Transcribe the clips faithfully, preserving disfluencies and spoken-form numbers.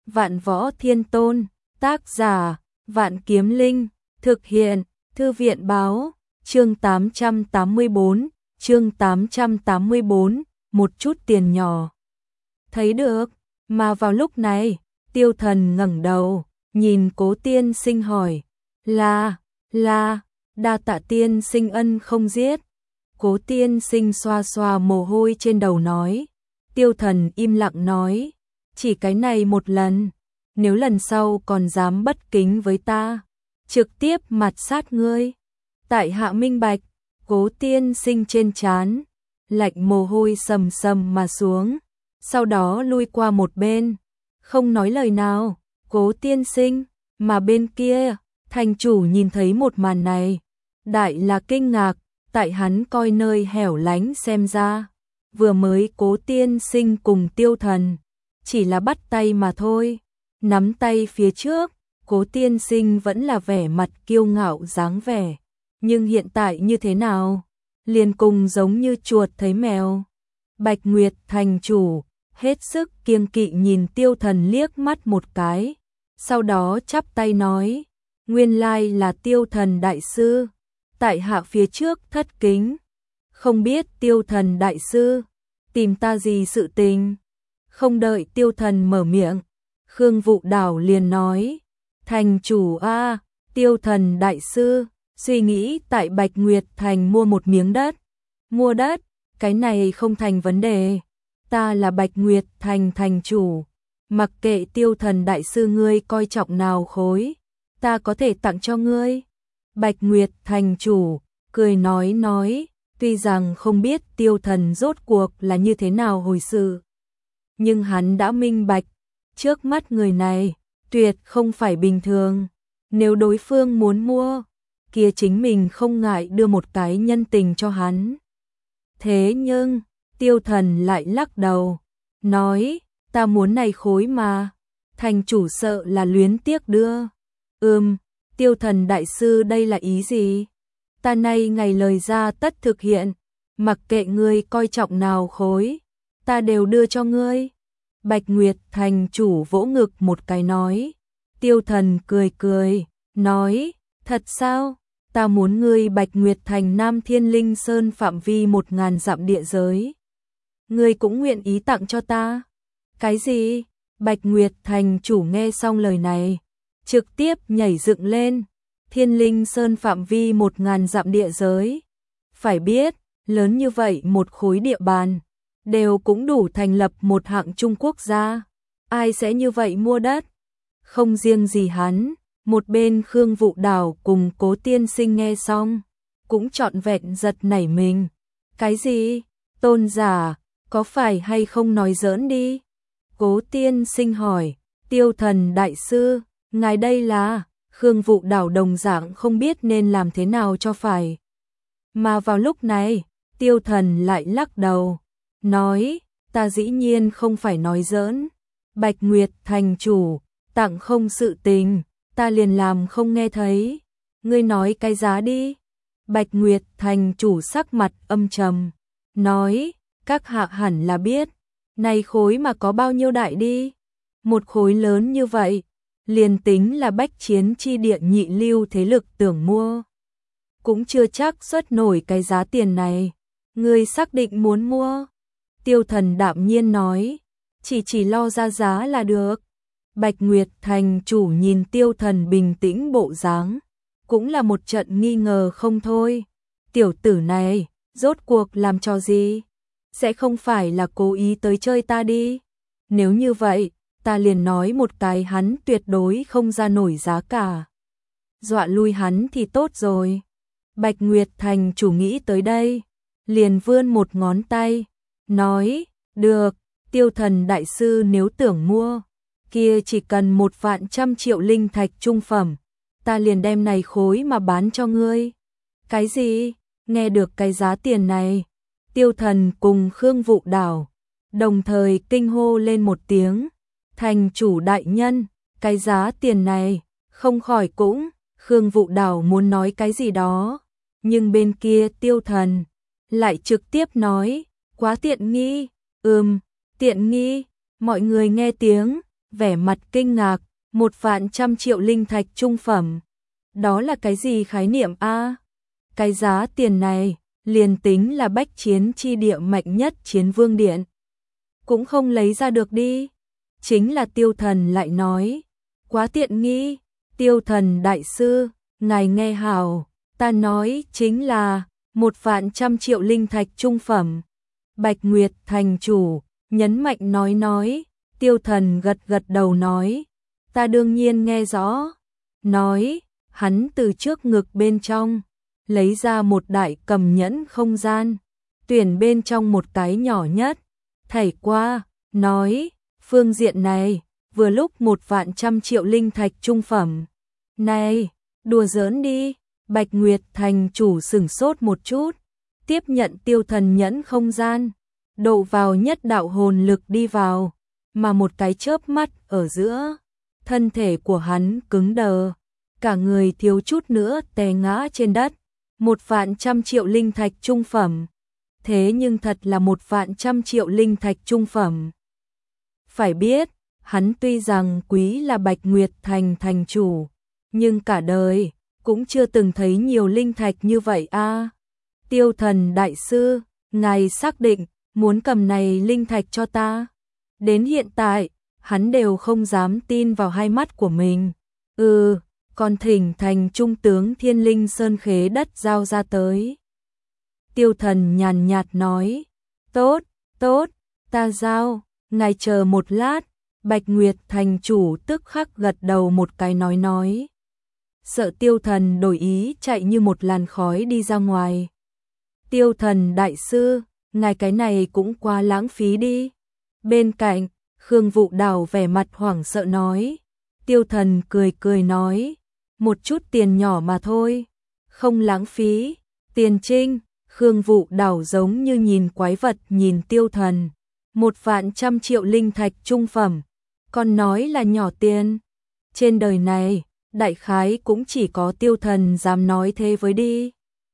Vạn Võ Thiên Tôn, tác giả, Vạn Kiếm Linh, thực hiện, Thư viện báo, chương tám trăm tám mươi bốn, chương tám trăm tám mươi bốn, một chút tiền nhỏ. Thấy được, mà vào lúc này, Tiêu Thần ngẩng đầu, nhìn Cố Tiên Sinh hỏi, là, là, đa tạ tiên sinh ân không giết. Cố Tiên Sinh xoa xoa mồ hôi trên đầu nói. Tiêu Thần im lặng nói, chỉ cái này một lần, nếu lần sau còn dám bất kính với ta, trực tiếp mặt sát ngươi. Tại hạ minh bạch. Cố Tiên Sinh trên trán lạnh mồ hôi sầm sầm mà xuống, sau đó lui qua một bên, không nói lời nào. Cố Tiên Sinh, mà bên kia, thành chủ nhìn thấy một màn này, đại là kinh ngạc, tại hắn coi nơi hẻo lánh xem ra, vừa mới Cố Tiên Sinh cùng Tiêu Thần chỉ là bắt tay mà thôi, nắm tay phía trước, Cố Tiên Sinh vẫn là vẻ mặt kiêu ngạo dáng vẻ, nhưng hiện tại như thế nào, liền cùng giống như chuột thấy mèo. Bạch Nguyệt thành chủ hết sức kiêng kỵ nhìn Tiêu Thần liếc mắt một cái, sau đó chắp tay nói, nguyên lai là Tiêu Thần đại sư, tại hạ phía trước thất kính, không biết Tiêu Thần đại sư tìm ta gì sự tình. Không đợi Tiêu Thần mở miệng, Khương Vụ Đảo liền nói, thành chủ a, Tiêu Thần đại sư suy nghĩ tại Bạch Nguyệt thành mua một miếng đất. Mua đất, cái này không thành vấn đề, ta là Bạch Nguyệt thành thành chủ, mặc kệ Tiêu Thần đại sư ngươi coi trọng nào khối, ta có thể tặng cho ngươi. Bạch Nguyệt thành chủ cười nói nói, tuy rằng không biết Tiêu Thần rốt cuộc là như thế nào hồi sự, nhưng hắn đã minh bạch, trước mắt người này tuyệt không phải bình thường, nếu đối phương muốn mua, kia chính mình không ngại đưa một cái nhân tình cho hắn. Thế nhưng, Tiêu Thần lại lắc đầu, nói, ta muốn này khối mà, thành chủ sợ là luyến tiếc đưa. Ừm, Tiêu Thần đại sư đây là ý gì? Ta nay ngày lời ra tất thực hiện, mặc kệ ngươi coi trọng nào khối, ta đều đưa cho ngươi. Bạch Nguyệt thành chủ vỗ ngực một cái nói. Tiêu Thần cười cười, nói, thật sao? Ta muốn ngươi Bạch Nguyệt thành Nam Thiên Linh Sơn phạm vi một ngàn dặm địa giới. Ngươi cũng nguyện ý tặng cho ta. Cái gì? Bạch Nguyệt thành chủ nghe xong lời này, trực tiếp nhảy dựng lên. Thiên Linh Sơn phạm vi một ngàn dặm địa giới. Phải biết, lớn như vậy một khối địa bàn, đều cũng đủ thành lập một hạng Trung Quốc gia. Ai sẽ như vậy mua đất? Không riêng gì hắn, một bên Khương Vụ Đảo cùng Cố Tiên Sinh nghe xong, cũng trọn vẹn giật nảy mình. Cái gì? Tôn giả, có phải hay không nói giỡn đi? Cố Tiên Sinh hỏi, Tiêu Thần đại sư, ngài đây là... Khương Vụ Đảo đồng dạng không biết nên làm thế nào cho phải. Mà vào lúc này, Tiêu Thần lại lắc đầu, nói, ta dĩ nhiên không phải nói giỡn. Bạch Nguyệt thành chủ, tặng không sự tình, ta liền làm không nghe thấy. Ngươi nói cái giá đi. Bạch Nguyệt thành chủ sắc mặt âm trầm, nói, các hạ hẳn là biết, này khối mà có bao nhiêu đại đi. Một khối lớn như vậy, liền tính là bách chiến chi địa nhị lưu thế lực tưởng mua, cũng chưa chắc xuất nổi cái giá tiền này. Ngươi xác định muốn mua? Tiêu Thần đạm nhiên nói, chỉ chỉ lo ra giá là được. Bạch Nguyệt thành chủ nhìn Tiêu Thần bình tĩnh bộ dáng, cũng là một trận nghi ngờ không thôi. Tiểu tử này, rốt cuộc làm trò gì? Sẽ không phải là cố ý tới chơi ta đi? Nếu như vậy, ta liền nói một cái hắn tuyệt đối không ra nổi giá cả. Dọa lui hắn thì tốt rồi. Bạch Nguyệt thành chủ nghĩ tới đây, liền vươn một ngón tay, nói, được, Tiêu Thần đại sư nếu tưởng mua, kia chỉ cần một vạn trăm triệu linh thạch trung phẩm, ta liền đem này khối mà bán cho ngươi. Cái gì? Nghe được cái giá tiền này, Tiêu Thần cùng Khương Vụ Đảo đồng thời kinh hô lên một tiếng. Thành chủ đại nhân, cái giá tiền này, không khỏi cũng. Khương Vụ Đảo muốn nói cái gì đó, nhưng bên kia Tiêu Thần lại trực tiếp nói, quá tiện nghi. Ừm, tiện nghi. Mọi người nghe tiếng, vẻ mặt kinh ngạc, một vạn trăm triệu linh thạch trung phẩm. Đó là cái gì khái niệm a? Cái giá tiền này, liền tính là bách chiến chi địa mạnh nhất chiến vương điện. Cũng không lấy ra được đi. Chính là Tiêu Thần lại nói, quá tiện nghi. Tiêu Thần đại sư, ngài nghe hảo, ta nói chính là một vạn trăm triệu linh thạch trung phẩm. Bạch Nguyệt thành chủ, nhấn mạnh nói nói, Tiêu Thần gật gật đầu nói, ta đương nhiên nghe rõ. Nói, hắn từ trước ngực bên trong, lấy ra một đại cầm nhẫn không gian, tuyển bên trong một cái nhỏ nhất, thảy qua, nói, phương diện này, vừa lúc một vạn trăm triệu linh thạch trung phẩm. Này, đùa giỡn đi. Bạch Nguyệt thành chủ sửng sốt một chút, tiếp nhận Tiêu Thần nhẫn không gian, độ vào nhất đạo hồn lực đi vào, mà một cái chớp mắt ở giữa, thân thể của hắn cứng đờ, cả người thiếu chút nữa té ngã trên đất. Một vạn trăm triệu linh thạch trung phẩm. Thế nhưng thật là một vạn trăm triệu linh thạch trung phẩm. Phải biết, hắn tuy rằng quý là Bạch Nguyệt thành thành chủ, nhưng cả đời cũng chưa từng thấy nhiều linh thạch như vậy a. Tiêu Thần đại sư, ngài xác định muốn cầm này linh thạch cho ta? Đến hiện tại, hắn đều không dám tin vào hai mắt của mình. Ừ, còn thỉnh thành trung tướng Thiên Linh Sơn khế đất giao ra tới. Tiêu Thần nhàn nhạt nói, tốt, tốt, ta giao, ngài chờ một lát. Bạch Nguyệt thành chủ tức khắc gật đầu một cái nói nói. Sợ Tiêu Thần đổi ý chạy như một làn khói đi ra ngoài. Tiêu Thần đại sư, ngài cái này cũng quá lãng phí đi. Bên cạnh, Khương Vụ Đào vẻ mặt hoảng sợ nói. Tiêu Thần cười cười nói, một chút tiền nhỏ mà thôi, không lãng phí. Tiền trinh, Khương Vụ Đào giống như nhìn quái vật nhìn Tiêu Thần. Một vạn trăm triệu linh thạch trung phẩm, còn nói là nhỏ tiền. Trên đời này, đại khái cũng chỉ có Tiêu Thần dám nói thế với đi.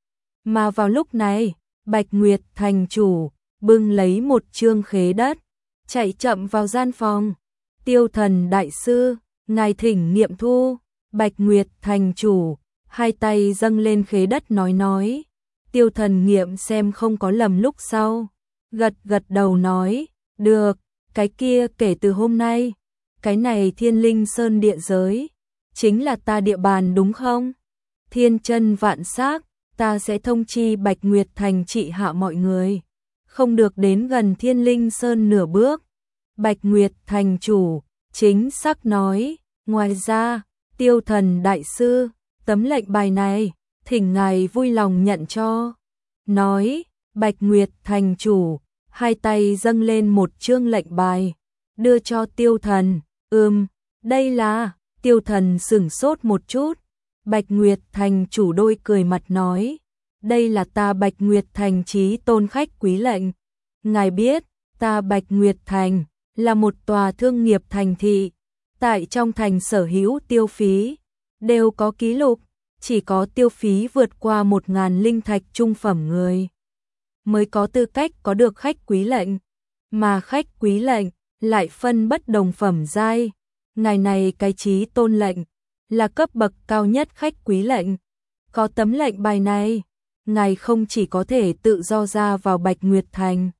Mà vào lúc này, Bạch Nguyệt thành chủ bưng lấy một chương khế đất, chạy chậm vào gian phòng. Tiêu Thần đại sư, ngài thỉnh nghiệm thu. Bạch Nguyệt thành chủ hai tay dâng lên khế đất nói nói. Tiêu Thần nghiệm xem không có lầm lúc sau, gật gật đầu nói, được, cái kia kể từ hôm nay, cái này Thiên Linh Sơn địa giới chính là ta địa bàn đúng không? Thiên chân vạn xác, ta sẽ thông chi Bạch Nguyệt thành trị hạ mọi người, không được đến gần Thiên Linh Sơn nửa bước. Bạch Nguyệt thành chủ chính xác nói, ngoài ra, Tiêu Thần đại sư, tấm lệnh bài này, thỉnh ngài vui lòng nhận cho. Nói, Bạch Nguyệt thành chủ hai tay dâng lên một chương lệnh bài, đưa cho Tiêu Thần. Ừm, đây là. Tiêu Thần sửng sốt một chút. Bạch Nguyệt thành chủ đôi cười mặt nói, đây là ta Bạch Nguyệt thành chí tôn khách quý lệnh. Ngài biết, ta Bạch Nguyệt thành là một tòa thương nghiệp thành thị, tại trong thành sở hữu tiêu phí đều có ký lục, chỉ có tiêu phí vượt qua một ngàn linh thạch trung phẩm người mới có tư cách có được khách quý lệnh, mà khách quý lệnh lại phân bất đồng phẩm giai. Ngài này cái chí tôn lệnh là cấp bậc cao nhất khách quý lệnh. Có tấm lệnh bài này, ngài không chỉ có thể tự do ra vào Bạch Nguyệt thành,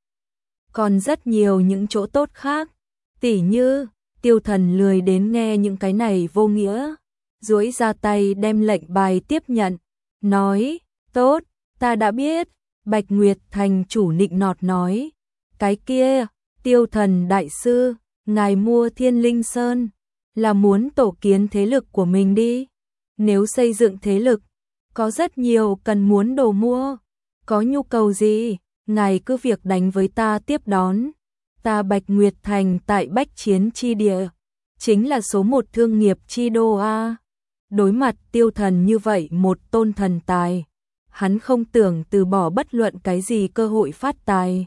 còn rất nhiều những chỗ tốt khác, tỉ như. Tiêu Thần lười đến nghe những cái này vô nghĩa, duỗi ra tay đem lệnh bài tiếp nhận, nói, tốt, ta đã biết. Bạch Nguyệt thành chủ nịnh nọt nói, cái kia, Tiêu Thần đại sư, ngài mua Thiên Linh Sơn là muốn tổ kiến thế lực của mình đi. Nếu xây dựng thế lực, có rất nhiều cần muốn đồ mua, có nhu cầu gì, ngài cứ việc đánh với ta tiếp đón. Ta Bạch Nguyệt thành tại Bách Chiến chi địa, chính là số một thương nghiệp chi đô a. Đối mặt Tiêu Thần như vậy một tôn thần tài, hắn không tưởng từ bỏ bất luận cái gì cơ hội phát tài.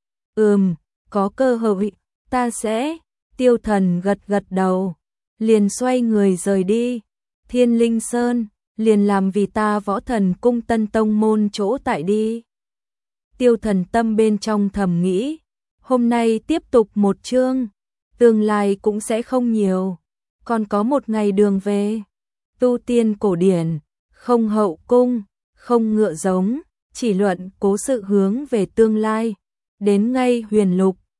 Ừm, có cơ hội, ta sẽ. Tiêu Thần gật gật đầu, liền xoay người rời đi. Thiên Linh Sơn, liền làm vì ta Võ Thần cung Tân tông môn chỗ tại đi. Tiêu Thần tâm bên trong thầm nghĩ, hôm nay tiếp tục một chương. tương lai cũng sẽ không nhiều, còn có một ngày đường về. Tu tiên cổ điển, không hậu cung, không ngựa giống, chỉ luận cố sự hướng về tương lai. Đến ngay huyền lục,